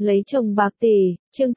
Lấy chồng bạc tỷ, chương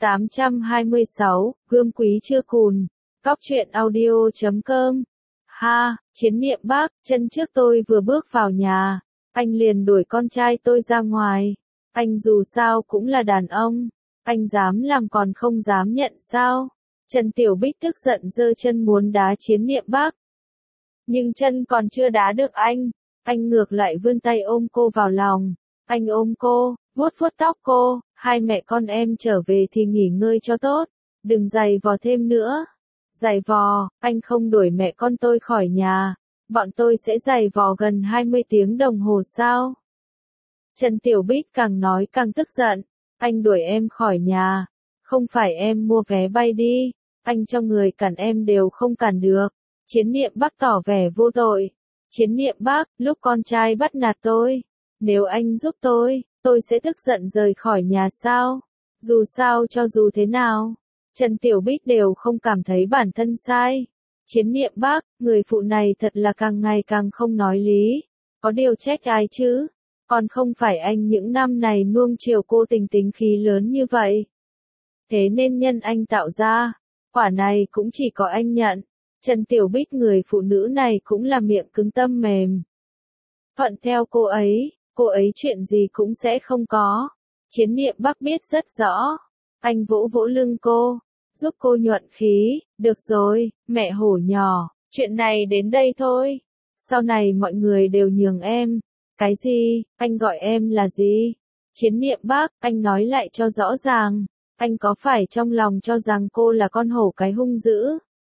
826, gươm quý chưa cùn. Góc truyện audio.com. Ha, Chiến Niệm Bác, chân trước tôi vừa bước vào nhà, anh liền đuổi con trai tôi ra ngoài. Anh dù sao cũng là đàn ông, anh dám làm còn không dám nhận sao? Trần Tiểu Bích tức giận giơ chân muốn đá Chiến Niệm Bác. Nhưng chân còn chưa đá được anh ngược lại vươn tay ôm cô vào lòng. Anh ôm cô, vuốt vuốt tóc cô, hai mẹ con em trở về thì nghỉ ngơi cho tốt, đừng giày vò thêm nữa. Giày vò, anh không đuổi mẹ con tôi khỏi nhà, bọn tôi sẽ giày vò gần 20 tiếng đồng hồ sao? Trần Tiểu Bích càng nói càng tức giận, anh đuổi em khỏi nhà, không phải em mua vé bay đi, anh cho người cản em đều không cản được. Chiến Niệm Bác tỏ vẻ vô tội. Chiến Niệm Bác, lúc con trai bắt nạt tôi, nếu anh giúp tôi sẽ tức giận rời khỏi nhà sao? Dù sao cho dù thế nào, Trần Tiểu Bích đều không cảm thấy bản thân sai. Chiến Niệm Bác, người phụ này thật là càng ngày càng không nói lý. Có điều trách ai chứ? Còn không phải anh những năm này nuông chiều cô tình tính khí lớn như vậy. Thế nên nhân anh tạo ra, quả này cũng chỉ có anh nhận. Trần Tiểu Bích người phụ nữ này cũng là miệng cứng tâm mềm. Thuận theo cô ấy chuyện gì cũng sẽ không có. Chiến Niệm Bác biết rất rõ. Anh vỗ vỗ lưng cô, giúp cô nhuận khí. Được rồi, mẹ hổ nhỏ, chuyện này đến đây thôi. Sau này mọi người đều nhường em. Cái gì, anh gọi em là gì? Chiến Niệm Bác, anh nói lại cho rõ ràng. Anh có phải trong lòng cho rằng cô là con hổ cái hung dữ?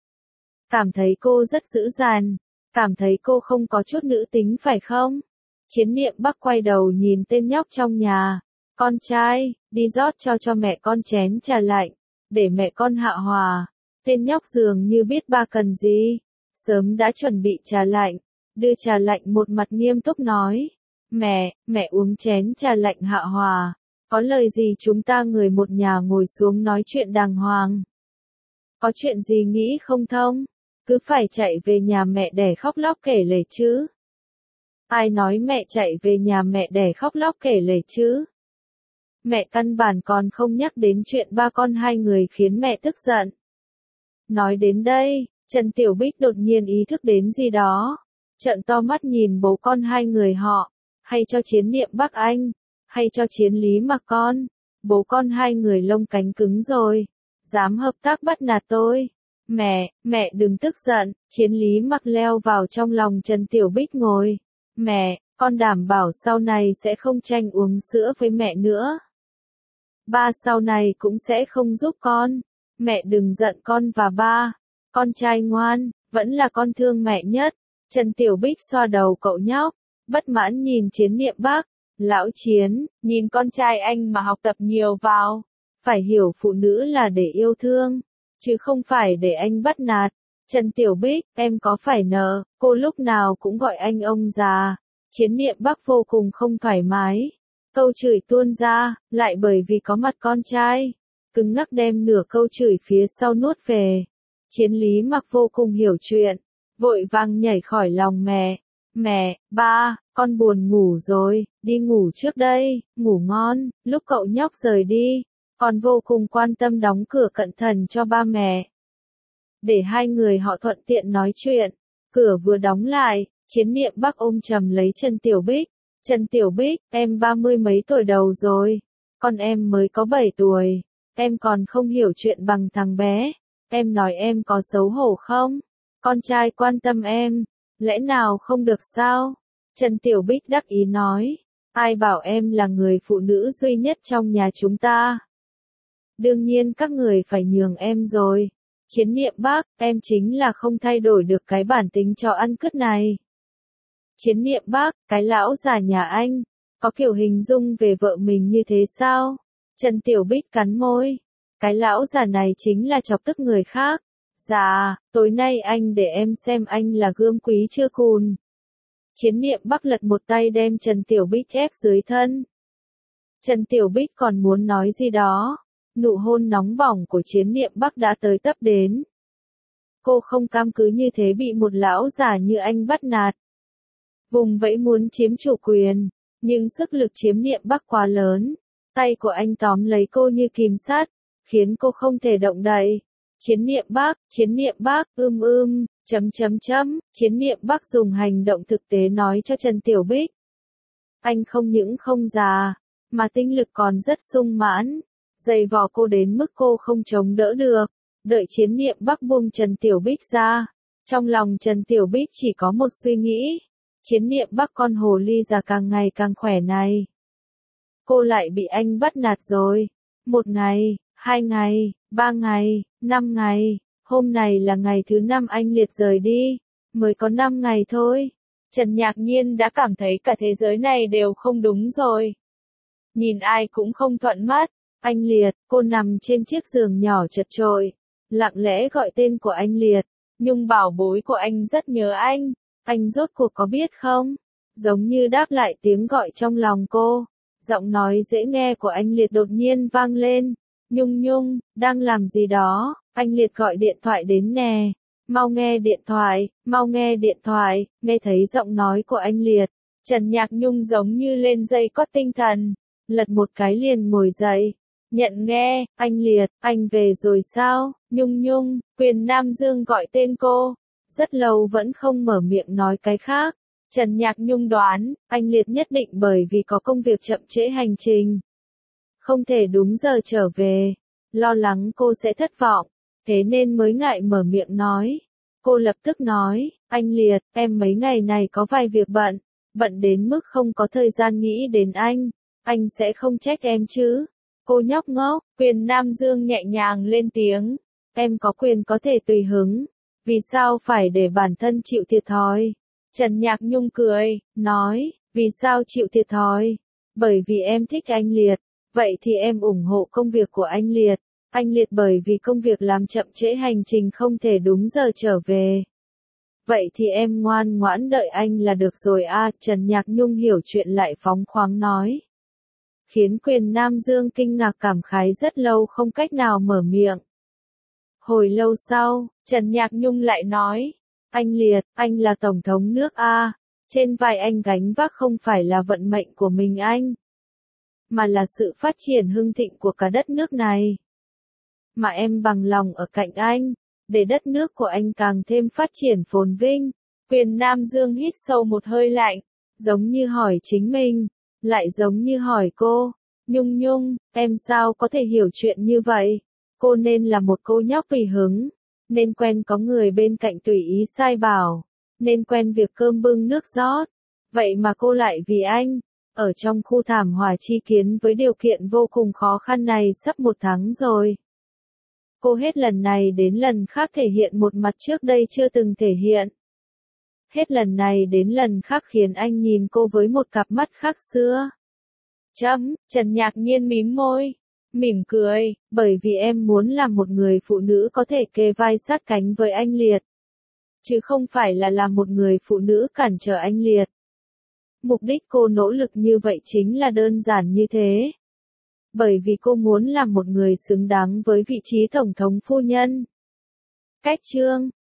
Cảm thấy cô rất dữ dằn, cảm thấy cô không có chút nữ tính phải không? Chiến Niệm Bác quay đầu nhìn tên nhóc trong nhà. Con trai, đi rót cho mẹ con chén trà lạnh, để mẹ con hạ hòa. Tên nhóc dường như biết ba cần gì, sớm đã chuẩn bị trà lạnh, đưa trà lạnh một mặt nghiêm túc nói. Mẹ uống chén trà lạnh hạ hòa, có lời gì chúng ta người một nhà ngồi xuống nói chuyện đàng hoàng. Có chuyện gì nghĩ không thông, cứ phải chạy về nhà mẹ đẻ khóc lóc kể lể chứ? Ai nói mẹ chạy về nhà mẹ đẻ khóc lóc kể lể chứ? Mẹ căn bản còn không nhắc đến chuyện ba con hai người khiến mẹ tức giận. Nói đến đây, Trần Tiểu Bích đột nhiên ý thức đến gì đó. Trợn to mắt nhìn bố con hai người họ, hay cho Chiến Niệm Bác anh, hay cho Chiến Lý Mặc con. Bố con hai người lông cánh cứng rồi, dám hợp tác bắt nạt tôi. Mẹ đừng tức giận. Chiến Lý Mặc leo vào trong lòng Trần Tiểu Bích ngồi. Mẹ, con đảm bảo sau này sẽ không tranh uống sữa với mẹ nữa. Ba sau này cũng sẽ không giúp con. Mẹ đừng giận con và ba. Con trai ngoan, vẫn là con thương mẹ nhất. Trần Tiểu Bích xoa đầu cậu nhóc, bất mãn nhìn Chiến Niệm Bác. Lão Chiến, nhìn con trai anh mà học tập nhiều vào. Phải hiểu phụ nữ là để yêu thương, chứ không phải để anh bắt nạt. Trần Tiểu Bích, em có phải nợ, cô lúc nào cũng gọi anh ông già. Chiến Niệm Bác vô cùng không thoải mái. Câu chửi tuôn ra, lại bởi vì có mặt con trai. Cứng ngắc đem nửa câu chửi phía sau nuốt về. Chiến Lý Mặc vô cùng hiểu chuyện, vội vàng nhảy khỏi lòng mẹ. Ba, con buồn ngủ rồi, đi ngủ trước đây, ngủ ngon. Lúc cậu nhóc rời đi, con vô cùng quan tâm đóng cửa cẩn thận cho ba mẹ, để hai người họ thuận tiện nói chuyện. Cửa vừa đóng lại, Chiến Niệm Bác ôm chầm lấy Trần Tiểu Bích. Trần Tiểu Bích, em 30 mấy tuổi đầu rồi, con em mới có 7 tuổi, em còn không hiểu chuyện bằng thằng bé. Em nói em có xấu hổ không? Con trai quan tâm em, lẽ nào không được sao? Trần Tiểu Bích đắc ý nói, ai bảo em là người phụ nữ duy nhất trong nhà chúng ta? Đương nhiên các người phải nhường em rồi. Chiến Niệm Bác, em chính là không thay đổi được cái bản tính cho ăn cứt này. Chiến Niệm Bác, cái lão già nhà anh, có kiểu hình dung về vợ mình như thế sao? Trần Tiểu Bích cắn môi. Cái lão già này chính là chọc tức người khác. Dạ, tối nay anh để em xem anh là gươm quý chưa cùn. Chiến Niệm Bác lật một tay đem Trần Tiểu Bích ép dưới thân. Trần Tiểu Bích còn muốn nói gì đó. Nụ hôn nóng bỏng của Chiến Niệm Bác đã tới tấp đến. Cô không cam cứ như thế bị một lão già như anh bắt nạt. Vùng vẫy muốn chiếm chủ quyền, nhưng sức lực Chiến Niệm Bác quá lớn. Tay của anh tóm lấy cô như kìm sắt, khiến cô không thể động đậy. Chiến niệm Bắc, Chiến niệm Bắc dùng hành động thực tế nói cho Trần Tiểu Bích. Anh không những không già, mà tinh lực còn rất sung mãn, dày vò cô đến mức cô không chống đỡ được. Đợi Chiến niệm Bắc buông Trần Tiểu Bích ra, trong lòng Trần Tiểu Bích chỉ có một suy nghĩ. Chiến niệm Bắc con hồ ly già càng ngày càng khỏe này. Cô lại bị anh bắt nạt rồi. 1 ngày, 2 ngày, 3 ngày, 5 ngày, hôm này là ngày thứ 5 anh Liệt rời đi, mới có 5 ngày thôi. Trần Nhạc Nhiên đã cảm thấy cả thế giới này đều không đúng rồi. Nhìn ai cũng không thuận mắt. Anh Liệt, cô nằm trên chiếc giường nhỏ chật chội, lặng lẽ gọi tên của anh Liệt. Nhung bảo bối của anh rất nhớ anh rốt cuộc có biết không? Giống như đáp lại tiếng gọi trong lòng cô. Giọng nói dễ nghe của anh Liệt đột nhiên vang lên. Nhung, đang làm gì đó? Anh Liệt gọi điện thoại đến nè. Mau nghe điện thoại, nghe thấy giọng nói của anh Liệt. Trần Nhạc Nhung giống như lên dây cót tinh thần, lật một cái liền ngồi dậy. Nhận nghe, anh Liệt, anh về rồi sao? Nhung, Quyền Nam Dương gọi tên cô. Rất lâu vẫn không mở miệng nói cái khác. Trần Nhạc Nhung đoán, anh Liệt nhất định bởi vì có công việc chậm trễ hành trình. Không thể đúng giờ trở về. Lo lắng cô sẽ thất vọng. Thế nên mới ngại mở miệng nói. Cô lập tức nói, anh Liệt, em mấy ngày này có vài việc bận đến mức không có thời gian nghĩ đến anh sẽ không trách em chứ? Cô nhóc ngốc, Quyền Nam Dương nhẹ nhàng lên tiếng, em có quyền có thể tùy hứng, vì sao phải để bản thân chịu thiệt thòi? Trần Nhạc Nhung cười, nói, vì sao chịu thiệt thòi? Bởi vì em thích anh Liệt, vậy thì em ủng hộ công việc của anh Liệt. Anh Liệt bởi vì công việc làm chậm trễ hành trình không thể đúng giờ trở về. Vậy thì em ngoan ngoãn đợi anh là được rồi à, Trần Nhạc Nhung hiểu chuyện lại phóng khoáng nói. Khiến Quyền Nam Dương kinh ngạc cảm khái rất lâu không cách nào mở miệng. Hồi lâu sau, Trần Nhạc Nhung lại nói, anh Liệt, anh là Tổng thống nước A, trên vai anh gánh vác không phải là vận mệnh của mình anh, mà là sự phát triển hưng thịnh của cả đất nước này. Mà em bằng lòng ở cạnh anh, để đất nước của anh càng thêm phát triển phồn vinh. Quyền Nam Dương hít sâu một hơi lạnh, giống như hỏi chính mình, lại giống như hỏi cô. Nhung, em sao có thể hiểu chuyện như vậy? Cô nên là một cô nhóc tùy hứng, nên quen có người bên cạnh tùy ý sai bảo, nên quen việc cơm bưng nước rót. Vậy mà cô lại vì anh, ở trong khu thảm họa chi kiến với điều kiện vô cùng khó khăn này sắp 1 tháng rồi. Cô hết lần này đến lần khác thể hiện một mặt trước đây chưa từng thể hiện. Hết lần này đến lần khác khiến anh nhìn cô với một cặp mắt khác xưa. Trần Nhạc Nhiên mím môi, mỉm cười, bởi vì em muốn làm một người phụ nữ có thể kề vai sát cánh với anh Liệt. Chứ không phải là làm một người phụ nữ cản trở anh Liệt. Mục đích cô nỗ lực như vậy chính là đơn giản như thế. Bởi vì cô muốn làm một người xứng đáng với vị trí tổng thống phu nhân. Cách chương